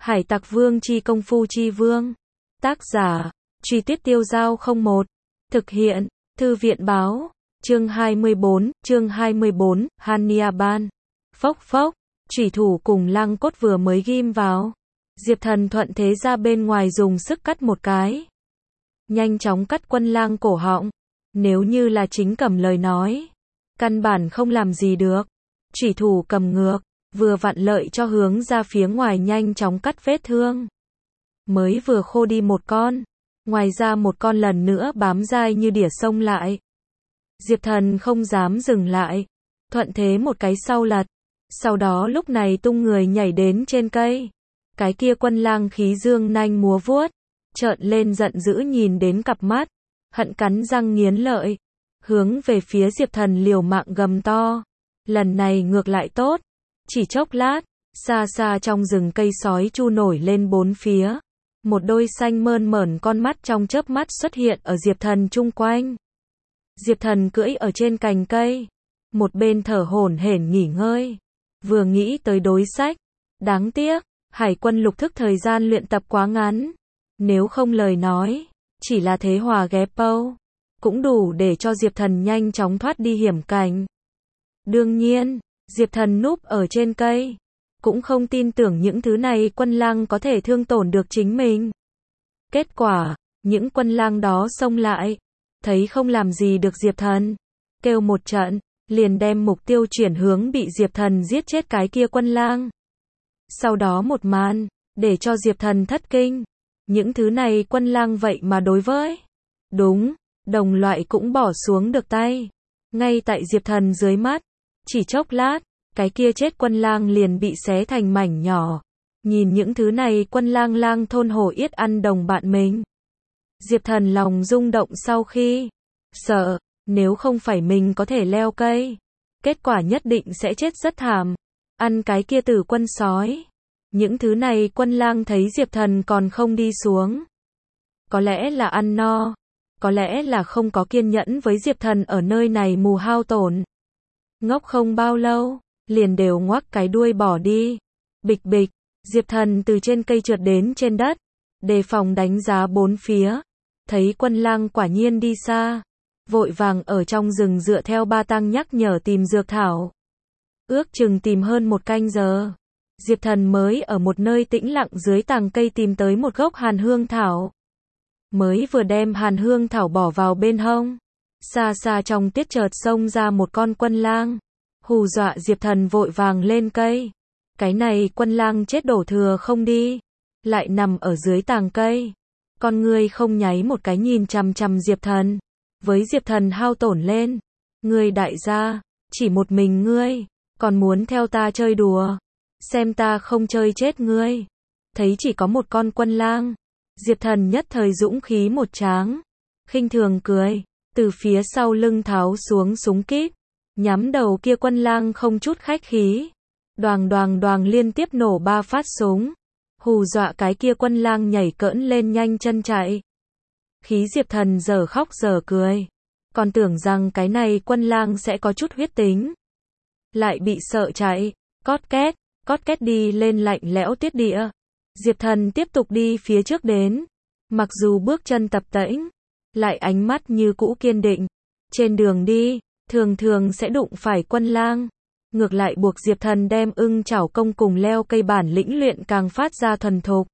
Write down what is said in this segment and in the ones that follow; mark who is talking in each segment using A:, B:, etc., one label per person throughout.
A: Hải Tặc Vương chi công phu chi vương. Tác giả, Truy Tuyết Tiêu Giao 01. Thực hiện, Thư viện báo. Chương 24, Hania Ban. Phốc phốc, chủy thủ cùng lăng cốt vừa mới ghim vào. Diệp Thần thuận thế ra bên ngoài dùng sức cắt một cái. Nhanh chóng cắt Quân Lang cổ họng. Nếu như là chính cầm lời nói, căn bản không làm gì được. Chủy thủ cầm ngược, vừa vặn lợi cho hướng ra phía ngoài nhanh chóng cắt vết thương. Mới vừa khô đi một con, ngoài ra một con lần nữa bám dai như đỉa xông lại. Diệp Thần không dám dừng lại, thuận thế một cái sau lật, sau đó lúc này tung người nhảy đến trên cây. Cái kia Quân Lang khí dương nanh múa vuốt, trợn lên giận dữ nhìn đến cặp mắt, hận cắn răng nghiến lợi, hướng về phía Diệp Thần liều mạng gầm to. Lần này ngược lại tốt, chỉ chốc lát, xa xa trong rừng cây sói chu nổi lên bốn phía. Một đôi xanh mơn mởn con mắt trong chớp mắt xuất hiện ở Diệp Thần chung quanh. Diệp Thần cưỡi ở trên cành cây, một bên thở hổn hển nghỉ ngơi, vừa nghĩ tới đối sách. Đáng tiếc, Hải quân lục thức thời gian luyện tập quá ngắn. Nếu không lời nói, chỉ là thế hòa ghép pâu, cũng đủ để cho Diệp Thần nhanh chóng thoát đi hiểm cảnh. Đương nhiên, Diệp Thần núp ở trên cây, cũng không tin tưởng những thứ này Quân Lang có thể thương tổn được chính mình. Kết quả, những Quân Lang đó xông lại, thấy không làm gì được Diệp Thần, kêu một trận, liền đem mục tiêu chuyển hướng bị Diệp Thần giết chết cái kia Quân Lang. Sau đó một màn, để cho Diệp Thần thất kinh. Những thứ này Quân Lang vậy mà đối với đồng loại cũng bỏ xuống được tay. Ngay tại Diệp Thần dưới mắt, chỉ chốc lát, cái kia chết Quân Lang liền bị xé thành mảnh nhỏ. Nhìn những thứ này Quân Lang lang thôn hổ yết ăn đồng bạn mình, Diệp Thần lòng rung động sau khi sợ, nếu không phải mình có thể leo cây, kết quả nhất định sẽ chết rất thảm. Ăn cái kia tử quân sói. Những thứ này Quân Lang thấy Diệp Thần còn không đi xuống, có lẽ là ăn no, có lẽ là không có kiên nhẫn với Diệp Thần ở nơi này mù hao tổn. Ngốc không bao lâu, liền đều ngoắc cái đuôi bỏ đi. Bịch bịch, Diệp Thần từ trên cây trượt đến trên đất, đề phòng đánh giá bốn phía. Thấy Quân Lang quả nhiên đi xa, vội vàng ở trong rừng dựa theo ba tăng nhắc nhở tìm dược thảo. Ước chừng tìm hơn một canh giờ, Diệp Thần mới ở một nơi tĩnh lặng dưới tàng cây tìm tới một gốc hàn hương thảo. Mới vừa đem hàn hương thảo bỏ vào bên hông, xa xa trong tiết chợt xông ra một con Quân Lang, hù dọa Diệp Thần vội vàng lên cây. Cái này Quân Lang chết đổ thừa không đi, lại nằm ở dưới tàng cây, con ngươi không nháy một cái nhìn chằm chằm Diệp Thần. Với Diệp Thần hao tổn lên, ngươi đại gia, chỉ một mình ngươi, còn muốn theo ta chơi đùa, xem ta không chơi chết ngươi. Thấy chỉ có một con Quân Lang, Diệp Thần nhất thời dũng khí một tráng, khinh thường cười, từ phía sau lưng tháo xuống súng kíp, nhắm đầu kia Quân Lang không chút khách khí. Đoàng đoàng đoàng liên tiếp nổ 3 phát súng, hù dọa cái kia Quân Lang nhảy cỡn lên nhanh chân chạy. Khí Diệp Thần giờ khóc giờ cười, còn tưởng rằng cái này Quân Lang sẽ có chút huyết tính, lại bị sợ chạy. Cót két đi lên lạnh lẽo tiết địa. Diệp Thần tiếp tục đi phía trước đến, mặc dù bước chân tập tễnh, lại ánh mắt như cũ kiên định. Trên đường đi, thường thường sẽ đụng phải Quân Lang, ngược lại buộc Diệp Thần đem ưng chảo công cùng leo cây bản lĩnh luyện càng phát ra thuần thục.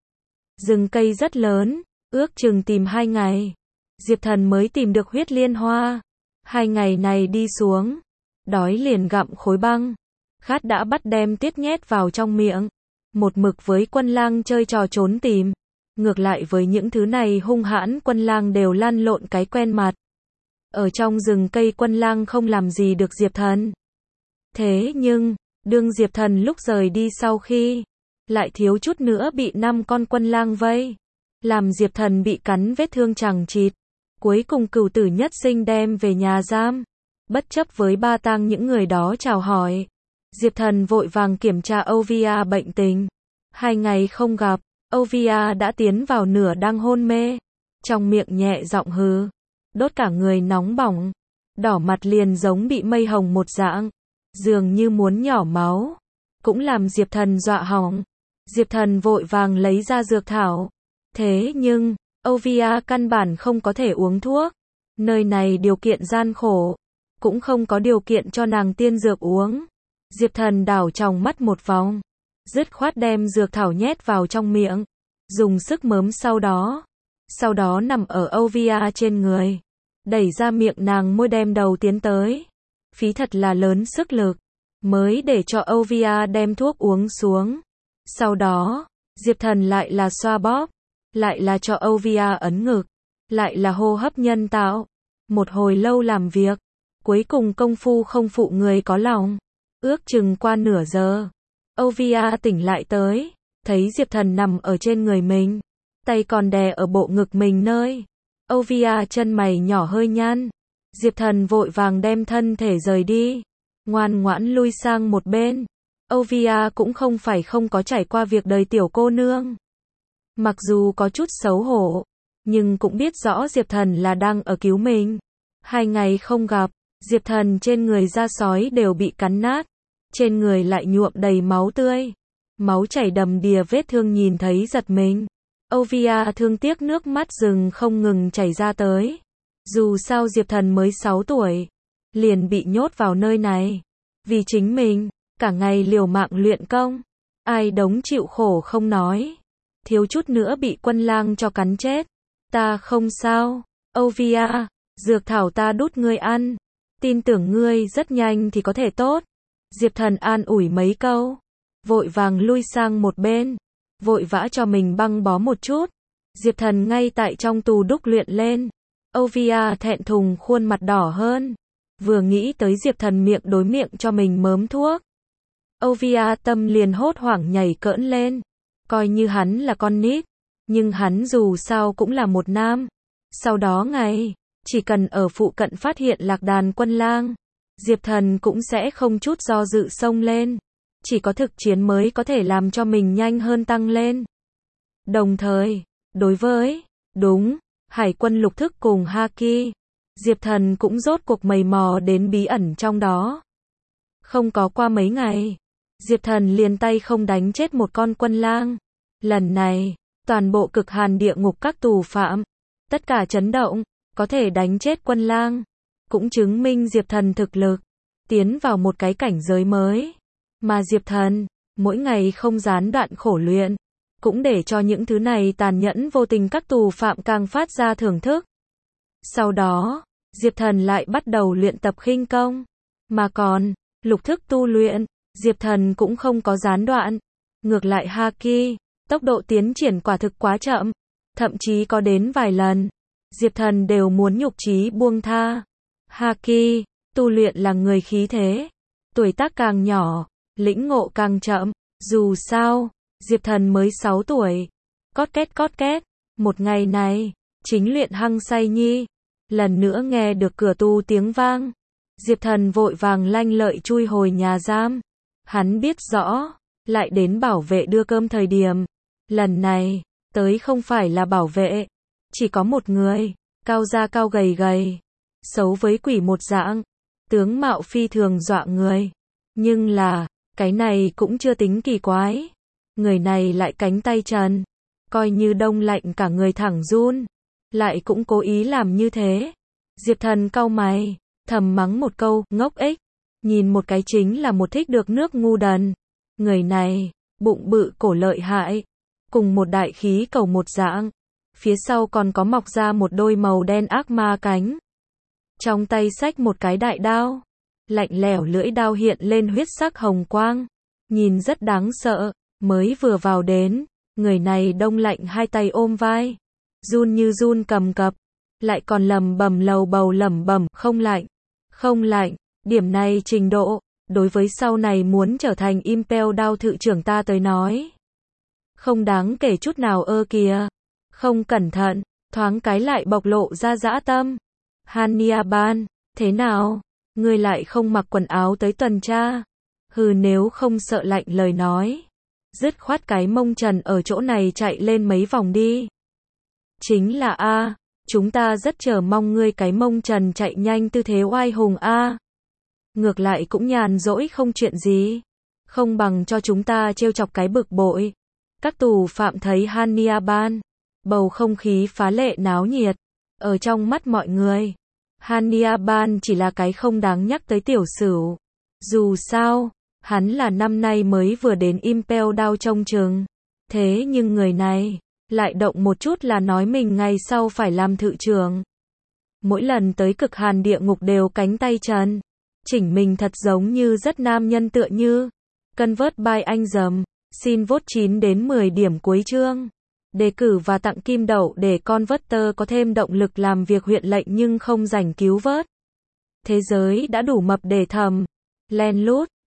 A: Rừng cây rất lớn, ước chừng tìm 2 ngày, Diệp Thần mới tìm được huyết liên hoa. 2 ngày này đi xuống, đói liền gặm khối băng, khát đã bắt đem tiết nhét vào trong miệng. Một mực với Quân Lang chơi trò trốn tìm, ngược lại với những thứ này hung hãn Quân Lang đều lăn lộn cái quen mặt. Ở trong rừng cây Quân Lang không làm gì được Diệp Thần. Thế nhưng, đương Diệp Thần lúc rời đi sau khi, lại thiếu chút nữa bị 5 con Quân Lang vây, làm Diệp Thần bị cắn vết thương chằng chịt. Cuối cùng cửu tử nhất sinh đem về nhà giam. Bất chấp với ba tang những người đó chào hỏi, Diệp Thần vội vàng kiểm tra Ovia bệnh tình. 2 ngày không gặp, Ovia đã tiến vào nửa đang hôn mê, trong miệng nhẹ giọng hừ, đốt cả người nóng bỏng, đỏ mặt liền giống bị mây hồng một dạng, dường như muốn nhỏ máu, cũng làm Diệp Thần dọa hỏng. Diệp Thần vội vàng lấy ra dược thảo. Thế nhưng, Ovia căn bản không có thể uống thuốc. Nơi này điều kiện gian khổ, cũng không có điều kiện cho nàng tiên dược uống. Diệp Thần đảo tròng mắt một vòng, dứt khoát đem dược thảo nhét vào trong miệng, dùng sức mớm sau đó nằm ở Ovia trên người, đẩy ra miệng nàng môi đem đầu tiến tới. Phí thật là lớn sức lực, mới để cho Ovia đem thuốc uống xuống. Sau đó, Diệp Thần lại là xoa bóp, lại là cho Ovia ấn ngực, lại là hô hấp nhân tạo. Một hồi lâu làm việc, cuối cùng công phu không phụ người có lòng. Ước chừng qua nửa giờ, Ovia tỉnh lại tới, thấy Diệp Thần nằm ở trên người mình, tay còn đè ở bộ ngực mình nơi. Ovia chân mày nhỏ hơi nhăn. Diệp Thần vội vàng đem thân thể rời đi, ngoan ngoãn lui sang một bên. Ovia cũng không phải không có trải qua việc đời tiểu cô nương. Mặc dù có chút xấu hổ, nhưng cũng biết rõ Diệp Thần là đang ở cứu mình. 2 ngày không gặp, Diệp Thần trên người da sói đều bị cắn nát, trên người lại nhuộm đầy máu tươi. Máu chảy đầm đìa, vết thương nhìn thấy giật mình. Ovia thương tiếc nước mắt rừng không ngừng chảy ra tới. Dù sao Diệp Thần mới 6 tuổi, liền bị nhốt vào nơi này. Vì chính mình, cả ngày liều mạng luyện công. Ai đống chịu khổ không nói, thiếu chút nữa bị quân lang cho cắn chết. Ta không sao, Ovia, dược thảo ta đút ngươi ăn. Tin tưởng ngươi rất nhanh thì có thể tốt. Diệp Thần an ủi mấy câu, vội vàng lui sang một bên, vội vã cho mình băng bó một chút. Diệp Thần ngay tại trong tù đúc luyện lên. Ovia thẹn thùng khuôn mặt đỏ hơn, vừa nghĩ tới Diệp Thần miệng đối miệng cho mình mớm thuốc. Ovia tâm liền hốt hoảng nhảy cỡn lên, coi như hắn là con nít, nhưng hắn dù sao cũng là một nam. Sau đó chỉ cần ở phụ cận phát hiện lạc đàn quân lang, Diệp Thần cũng sẽ không chút do dự xông lên. Chỉ có thực chiến mới có thể làm cho mình nhanh hơn tăng lên. Đồng thời, đối với Hải quân lục thức cùng Haki, Diệp Thần cũng rốt cuộc mày mò đến bí ẩn trong đó. Không có qua mấy ngày, Diệp Thần liền tay không đánh chết một con quân lang. Lần này, toàn bộ cực hàn địa ngục các tù phạm, tất cả chấn động, có thể đánh chết quân lang, cũng chứng minh Diệp Thần thực lực tiến vào một cái cảnh giới mới. Mà Diệp Thần, mỗi ngày không gián đoạn khổ luyện, cũng để cho những thứ này tàn nhẫn vô tình các tù phạm càng phát ra thưởng thức. Sau đó, Diệp Thần lại bắt đầu luyện tập khinh công, mà còn, lục thức tu luyện, Diệp Thần cũng không có gián đoạn. Ngược lại Haki, tốc độ tiến triển quả thực quá chậm, thậm chí có đến vài lần, Diệp Thần đều muốn nhục chí buông tha. Haki, tu luyện là người khí thế, tuổi tác càng nhỏ, lĩnh ngộ càng chậm. Dù sao, Diệp Thần mới 6 tuổi. Cót két, một ngày này, chính luyện hăng say nhi, lần nữa nghe được cửa tu tiếng vang. Diệp Thần vội vàng lanh lợi chui hồi nhà giam. Hắn biết rõ, lại đến bảo vệ đưa cơm thời điểm. Lần này, tới không phải là bảo vệ, chỉ có một người, cao da cao gầy gầy, xấu với quỷ một dạng, tướng mạo phi thường dọa người. Nhưng là, cái này cũng chưa tính kỳ quái. Người này lại cánh tay trần, coi như đông lạnh cả người thẳng run, lại cũng cố ý làm như thế. Diệp Thần cau mày, thầm mắng một câu, ngốc ích, nhìn một cái chính là một thích được nước ngu đần. Người này, bụng bự cổ lợi hại, cùng một đại khí cầu một dạng, phía sau còn có mọc ra một đôi màu đen ác ma cánh. Trong tay xách một cái đại đao, lạnh lẽo lưỡi đao hiện lên huyết sắc hồng quang, nhìn rất đáng sợ. Mới vừa vào đến, người này đông lạnh hai tay ôm vai, run như run cầm cập, lại còn lẩm bẩm lầu bầu lẩm bẩm, không lạnh, điểm này trình độ, đối với sau này muốn trở thành Impel đao thự trưởng ta tới nói, không đáng kể chút nào. Kìa, không cẩn thận, thoáng cái lại bộc lộ ra dã tâm. Hania Ban, thế nào, ngươi lại không mặc quần áo tới tuần tra? Hừ, nếu không sợ lạnh lời nói, dứt khoát cái mông trần ở chỗ này chạy lên mấy vòng đi. Chính là chúng ta rất chờ mong ngươi cái mông trần chạy nhanh tư thế oai hùng ngược lại cũng nhàn rỗi không chuyện gì, không bằng cho chúng ta trêu chọc cái bực bội. Các tù phạm thấy Hania Ban. Bầu không khí phá lệ náo nhiệt. Ở trong mắt mọi người, Hania Ban chỉ là cái không đáng nhắc tới tiểu sử. Dù sao, hắn là năm nay mới vừa đến Impel Down trông chừng. Thế nhưng người này, lại động một chút là nói mình ngày sau phải làm thự trưởng. Mỗi lần tới cực hàn địa ngục đều cánh tay trần. Chỉnh mình thật giống như rất nam nhân tựa như. Convert by anh dầm. Xin vote 9 đến 10 điểm cuối chương. Đề cử và tặng kim đậu để Converter có thêm động lực làm việc huyện lệnh nhưng không rảnh cứu vớt. Thế giới đã đủ mập để thầm. Len lút.